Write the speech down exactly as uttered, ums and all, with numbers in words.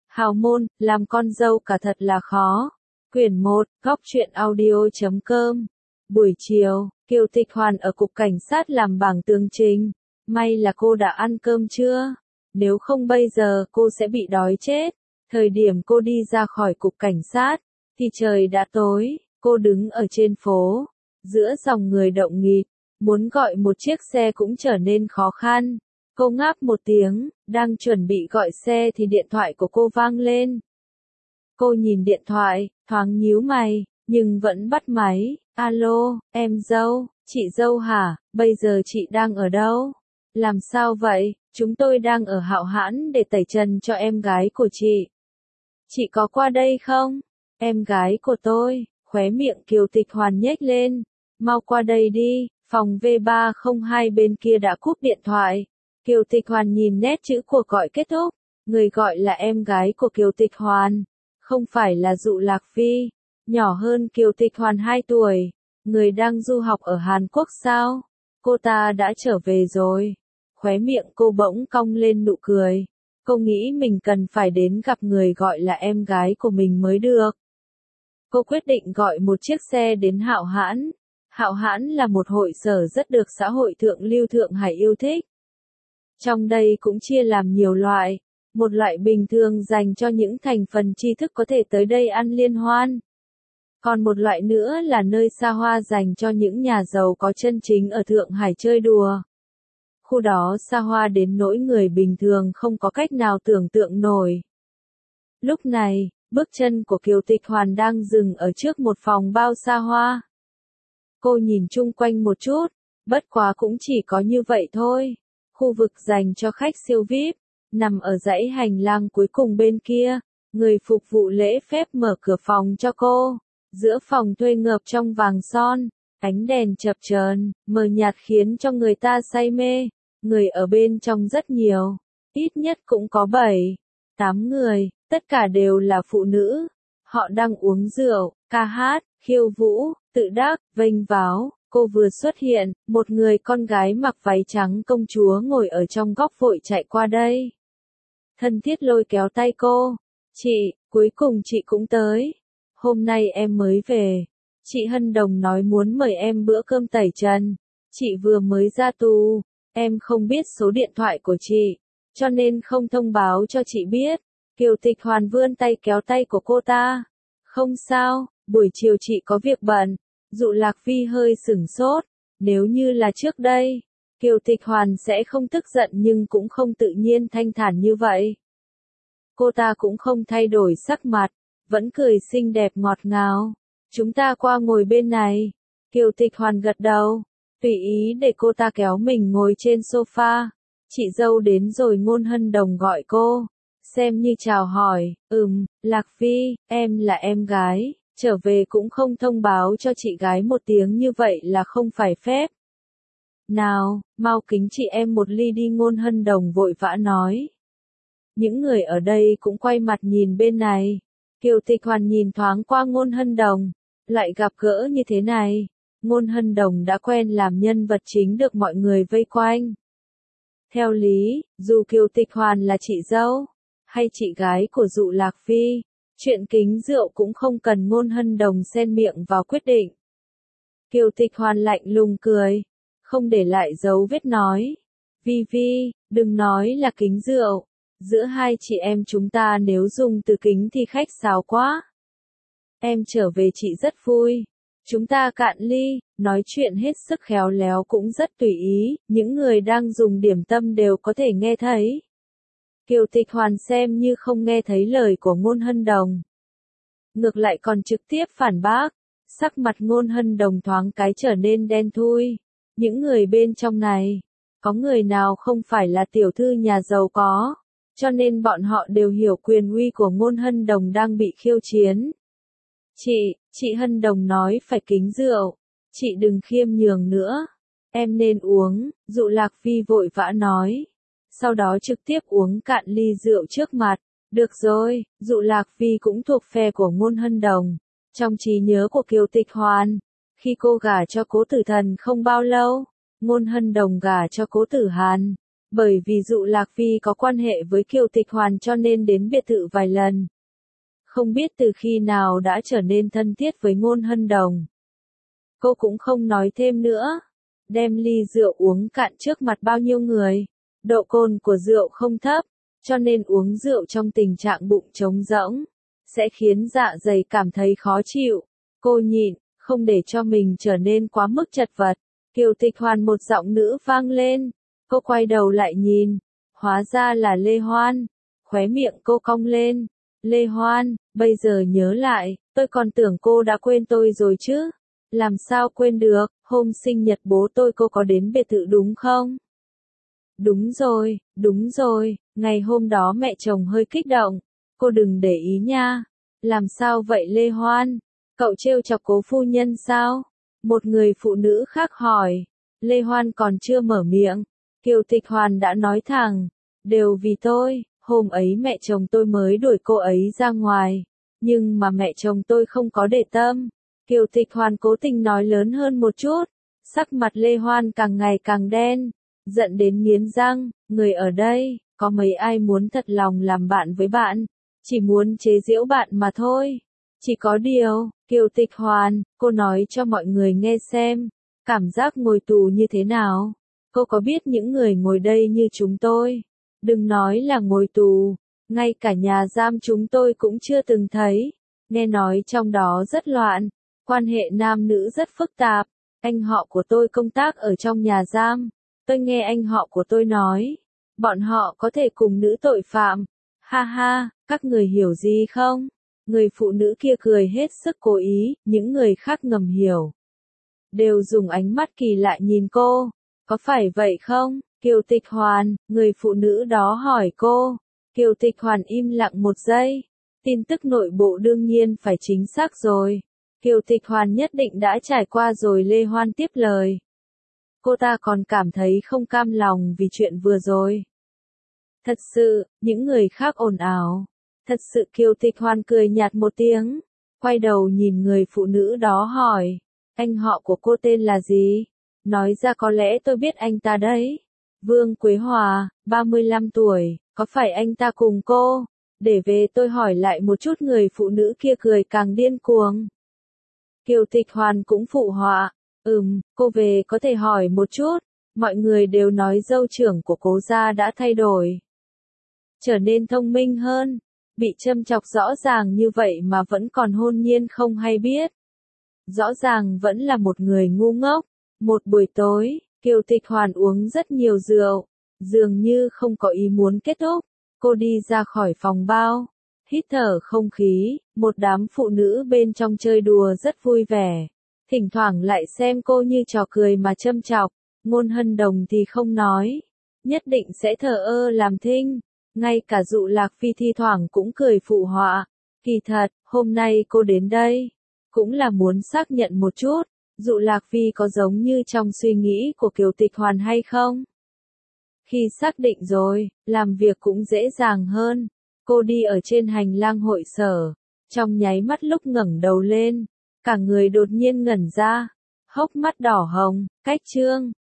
Hào môn, làm con dâu cả thật là khó. Quyển một, góc truyện audio.com. Buổi chiều, Kiều Tịch Hoàn ở cục cảnh sát làm bảng tường trình. May là cô đã ăn cơm chưa? Nếu không bây giờ cô sẽ bị đói chết. Thời điểm cô đi ra khỏi cục cảnh sát, thì trời đã tối, cô đứng ở trên phố, giữa dòng người động nghịt, muốn gọi một chiếc xe cũng trở nên khó khăn. Cô ngáp một tiếng, đang chuẩn bị gọi xe thì điện thoại của cô vang lên. Cô nhìn điện thoại, thoáng nhíu mày, nhưng vẫn bắt máy. Alo, em dâu, chị dâu hả, bây giờ chị đang ở đâu? Làm sao vậy? Chúng tôi đang ở Hạo Hãn để tẩy trần cho em gái của chị. Chị có qua đây không? Em gái của tôi, khóe miệng Kiều Tịch Hoàn nhếch lên. Mau qua đây đi, phòng V ba không hai bên kia đã cúp điện thoại. Kiều Tịch Hoàn nhìn nét chữ cuộc gọi kết thúc. Người gọi là em gái của Kiều Tịch Hoàn. Không phải là Dụ Lạc Phi. Nhỏ hơn Kiều Tịch Hoàn hai tuổi. Người đang du học ở Hàn Quốc sao? Cô ta đã trở về rồi. Khóe miệng cô bỗng cong lên nụ cười. Cô nghĩ mình cần phải đến gặp người gọi là em gái của mình mới được. Cô quyết định gọi một chiếc xe đến Hạo Hãn. Hạo Hãn là một hội sở rất được xã hội thượng lưu Thượng Hải yêu thích. Trong đây cũng chia làm nhiều loại. Một loại bình thường dành cho những thành phần tri thức có thể tới đây ăn liên hoan. Còn một loại nữa là nơi xa hoa dành cho những nhà giàu có chân chính ở Thượng Hải chơi đùa. Khu đó xa hoa đến nỗi người bình thường không có cách nào tưởng tượng nổi. Lúc này, bước chân của Kiều Tịch Hoàn đang dừng ở trước một phòng bao xa hoa. Cô nhìn chung quanh một chút, bất quá cũng chỉ có như vậy thôi. Khu vực dành cho khách siêu vi ai pi, nằm ở dãy hành lang cuối cùng bên kia. Người phục vụ lễ phép mở cửa phòng cho cô. Giữa phòng thuê ngập trong vàng son, ánh đèn chập chờn, mờ nhạt khiến cho người ta say mê. Người ở bên trong rất nhiều, ít nhất cũng có bảy, tám người, tất cả đều là phụ nữ. Họ đang uống rượu, ca hát, khiêu vũ, tự đắc, vênh váo. Cô vừa xuất hiện, một người con gái mặc váy trắng công chúa ngồi ở trong góc vội chạy qua đây. Thân thiết lôi kéo tay cô. Chị, cuối cùng chị cũng tới. Hôm nay em mới về. Chị Hân Đồng nói muốn mời em bữa cơm tẩy trần. Chị vừa mới ra tù. Em không biết số điện thoại của chị, cho nên không thông báo cho chị biết. Kiều Tịch Hoàn vươn tay kéo tay của cô ta. Không sao, buổi chiều chị có việc bận. Dụ Lạc Phi hơi sửng sốt. Nếu như là trước đây, Kiều Tịch Hoàn sẽ không tức giận nhưng cũng không tự nhiên thanh thản như vậy. Cô ta cũng không thay đổi sắc mặt, vẫn cười xinh đẹp ngọt ngào. Chúng ta qua ngồi bên này. Kiều Tịch Hoàn gật đầu. Tùy ý để cô ta kéo mình ngồi trên sofa. Chị dâu đến rồi. Ngôn Hân Đồng gọi cô. Xem như chào hỏi. Ừm, Lạc Phi, em là em gái. Trở về cũng không thông báo cho chị gái một tiếng như vậy là không phải phép. Nào, mau kính chị em một ly đi. Ngôn Hân Đồng vội vã nói. Những người ở đây cũng quay mặt nhìn bên này. Kiều Tịch Hoàn nhìn thoáng qua Ngôn Hân Đồng. Lại gặp gỡ như thế này. Ngôn Hân Đồng đã quen làm nhân vật chính được mọi người vây quanh. Theo lý, dù Kiều Tịch Hoàn là chị dâu, hay chị gái của Dụ Lạc Phi, chuyện kính rượu cũng không cần Ngôn Hân Đồng xen miệng vào quyết định. Kiều Tịch Hoàn lạnh lùng cười, không để lại dấu vết nói. Vi Vi, đừng nói là kính rượu, giữa hai chị em chúng ta nếu dùng từ kính thì khách sáo quá. Em trở về chị rất vui. Chúng ta cạn ly, nói chuyện hết sức khéo léo cũng rất tùy ý, những người đang dùng điểm tâm đều có thể nghe thấy. Kiều Tịch Hoàn xem như không nghe thấy lời của Ngôn Hân Đồng. Ngược lại còn trực tiếp phản bác, sắc mặt Ngôn Hân Đồng thoáng cái trở nên đen thui. Những người bên trong này, có người nào không phải là tiểu thư nhà giàu có, cho nên bọn họ đều hiểu quyền uy của Ngôn Hân Đồng đang bị khiêu chiến. Chị, chị Hân Đồng nói phải kính rượu. Chị đừng khiêm nhường nữa. Em nên uống, Dụ Lạc Phi vội vã nói. Sau đó trực tiếp uống cạn ly rượu trước mặt. Được rồi, Dụ Lạc Phi cũng thuộc phe của Ngôn Hân Đồng. Trong trí nhớ của Kiều Tịch Hoàn, khi cô gả cho Cố Tử Thần không bao lâu, Ngôn Hân Đồng gả cho Cố Tử Hàn. Bởi vì Dụ Lạc Phi có quan hệ với Kiều Tịch Hoàn cho nên đến biệt thự vài lần. Không biết từ khi nào đã trở nên thân thiết với Ngôn Hân Đồng. Cô cũng không nói thêm nữa. Đem ly rượu uống cạn trước mặt bao nhiêu người. Độ cồn của rượu không thấp, cho nên uống rượu trong tình trạng bụng trống rỗng, sẽ khiến dạ dày cảm thấy khó chịu. Cô nhịn, không để cho mình trở nên quá mức chật vật. Kiều Tịch Hoàn một giọng nữ vang lên. Cô quay đầu lại nhìn. Hóa ra là Lê Hoan. Khóe miệng cô cong lên. Lê Hoan, bây giờ nhớ lại, tôi còn tưởng cô đã quên tôi rồi chứ. Làm sao quên được, hôm sinh nhật bố tôi cô có đến biệt thự đúng không? Đúng rồi, đúng rồi, ngày hôm đó mẹ chồng hơi kích động. Cô đừng để ý nha. Làm sao vậy Lê Hoan? Cậu trêu chọc cố phu nhân sao? Một người phụ nữ khác hỏi. Lê Hoan còn chưa mở miệng. Kiều Tịch Hoàn đã nói thẳng. Đều vì tôi, hôm ấy mẹ chồng tôi mới đuổi cô ấy ra ngoài. Nhưng mà mẹ chồng tôi không có để tâm. Kiều Tịch Hoàn cố tình nói lớn hơn một chút. Sắc mặt Lê Hoan càng ngày càng đen. Giận đến nghiến răng. Người ở đây, có mấy ai muốn thật lòng làm bạn với bạn. Chỉ muốn chế giễu bạn mà thôi. Chỉ có điều, Kiều Tịch Hoàn, cô nói cho mọi người nghe xem. Cảm giác ngồi tù như thế nào? Cô có biết những người ngồi đây như chúng tôi? Đừng nói là ngồi tù. Ngay cả nhà giam chúng tôi cũng chưa từng thấy. Nghe nói trong đó rất loạn. Quan hệ nam nữ rất phức tạp. Anh họ của tôi công tác ở trong nhà giam. Tôi nghe anh họ của tôi nói. Bọn họ có thể cùng nữ tội phạm. Ha ha, các người hiểu gì không? Người phụ nữ kia cười hết sức cố ý, những người khác ngầm hiểu. Đều dùng ánh mắt kỳ lạ nhìn cô. Có phải vậy không? Kiều Tịch Hoàn, người phụ nữ đó hỏi cô. Kiều Tịch Hoàn im lặng một giây. Tin tức nội bộ đương nhiên phải chính xác rồi. Kiều Tịch Hoàn nhất định đã trải qua rồi. Lê Hoan tiếp lời. Cô ta còn cảm thấy không cam lòng vì chuyện vừa rồi. Thật sự, những người khác ồn ào. Thật sự Kiều Tịch Hoàn cười nhạt một tiếng. Quay đầu nhìn người phụ nữ đó hỏi. Anh họ của cô tên là gì? Nói ra có lẽ tôi biết anh ta đấy. Vương Quế Hòa, ba mươi lăm tuổi, có phải anh ta cùng cô? Để về tôi hỏi lại một chút. Người phụ nữ kia cười càng điên cuồng. Kiều Tịch Hoàn cũng phụ họa. Ừm, cô về có thể hỏi một chút. Mọi người đều nói dâu trưởng của cố gia đã thay đổi. Trở nên thông minh hơn. Bị châm chọc rõ ràng như vậy mà vẫn còn hôn nhiên không hay biết. Rõ ràng vẫn là một người ngu ngốc. Một buổi tối, Kiều Tịch Hoàn uống rất nhiều rượu. Dường như không có ý muốn kết thúc. Cô đi ra khỏi phòng bao. Hít thở không khí. Một đám phụ nữ bên trong chơi đùa rất vui vẻ. Thỉnh thoảng lại xem cô như trò cười mà châm chọc. Ngôn Hân Đồng thì không nói. Nhất định sẽ thờ ơ làm thinh. Ngay cả Dụ Lạc Phi thi thoảng cũng cười phụ họa. Kỳ thật, hôm nay cô đến đây. Cũng là muốn xác nhận một chút. Dụ Lạc Phi có giống như trong suy nghĩ của Kiều Tịch Hoàn hay không? Khi xác định rồi, làm việc cũng dễ dàng hơn. Cô đi ở trên hành lang hội sở. Trong nháy mắt lúc ngẩng đầu lên. Cả người đột nhiên ngẩn ra. Hốc mắt đỏ hồng, cách chương.